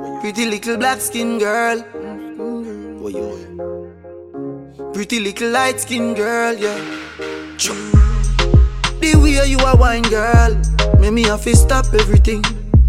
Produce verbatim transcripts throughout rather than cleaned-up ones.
Pretty little black skin girl. Pretty little light skin girl, yeah. The way you a wine, girl, make me have to stop everything.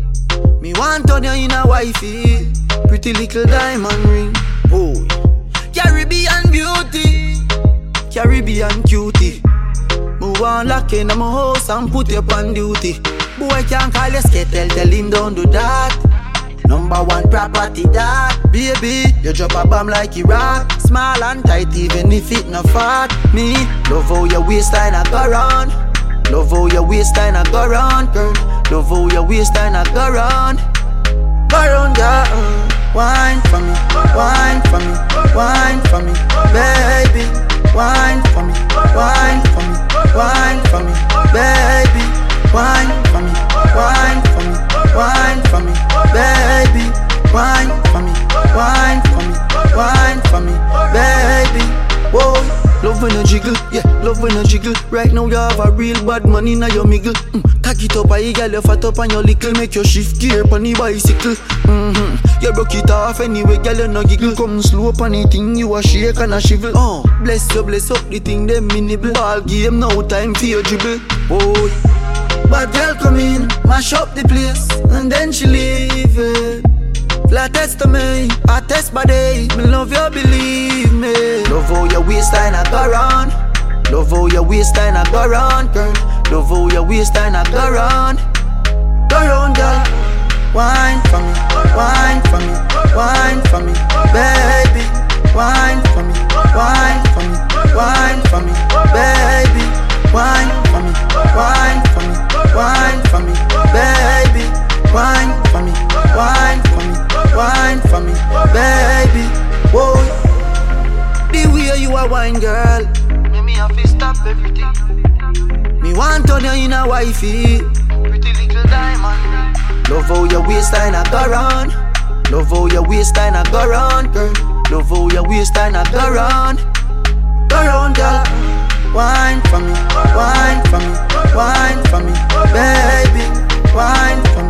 Me want turn you in a wifey. Pretty little diamond ring. Oh, Caribbean beauty, Caribbean cutie. Me want lock in my house and put you on duty. Boy can't call you skettle, tell him don't do that. Number one property that. Baby, you drop a bomb like Iraq. Small and tight even if it not fat. Me, love how your waistline a go round. Love how your waistline a go round, girl. Love how your waistline a go round. Go round, girl. Wine for me, wine for me, wine for me, baby. Wine for me, wine for me, wine for me, baby. Wine for me, wine for me, wine for me, baby. Wine for me, wine for me, wine for me, baby. Whoa, love when you jiggle, yeah, love when you jiggle. Right now you have a real bad money now you miggle. Mm, cock it up, I girl you fat up on your little. Make your shift gear on the bicycle. Mm-hmm. You broke it off anyway, girl you no giggle. Come slow up on the thing, you a shake and a shivel. Oh, bless you, bless up the thing, them minibble. Ball game, no time for your dribble. Oh. But girl come in, mash up the place, and then she leave it. Flat test to me, I test my day. Me love you, believe me. Love how your waistline a go round. Love how your waistline a go round, girl. Love how your waistline a go round. Go round, girl. Wine for me, wine for me, wine for me, baby. Wine for me, wine for me, wine for me, baby. Wine for me, wine for me, wine for me, baby. Wine for me, wine for me, wine for me, baby. Whoa, the way you a wine, girl, make me have to stop everything. Me want turn you in a wifey. Pretty little diamond. Love how your waistline a go round. Love how your waistline a go round, girl. Love how your waistline a go round. Go round, girl. Wine for me, wine for me, wine for me, baby. Wine for me.